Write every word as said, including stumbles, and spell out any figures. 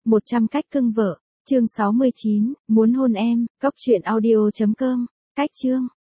một trăm cách cưng vợ, chương sáu mươi chín, muốn hôn em, cốc truyện audio chấm com, cách chương.